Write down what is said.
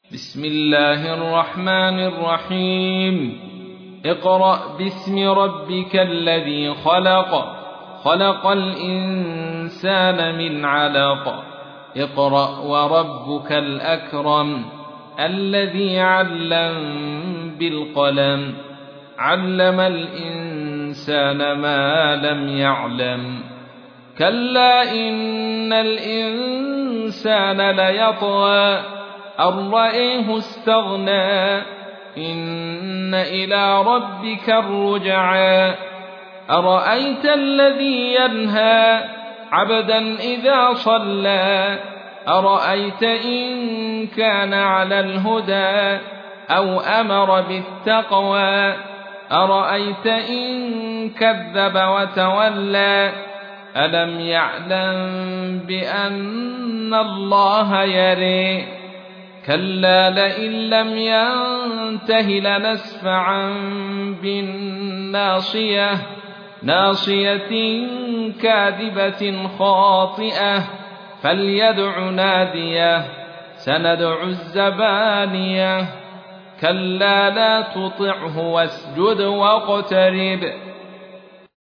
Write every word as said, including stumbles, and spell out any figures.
بسم الله الرحمن الرحيم اقرأ باسم ربك الذي خلق خلق الإنسان من علق اقرأ وربك الأكرم الذي علم بالقلم علم الإنسان ما لم يعلم كلا إن الإنسان ليطغى أن رآه استغنى إن إلى ربك الرجعى أرأيت الذي ينهى عبدا إذا صلى أرأيت إن كان على الهدى أو أمر بالتقوى أرأيت إن كذب وتولى ألم يعلم بأن الله يرى كلا لئن لم ينته لنسفعا بالناصية ناصية كاذبة خاطئة فليدع ناديه سندع الزبانية كلا لا تطعه واسجد واقترب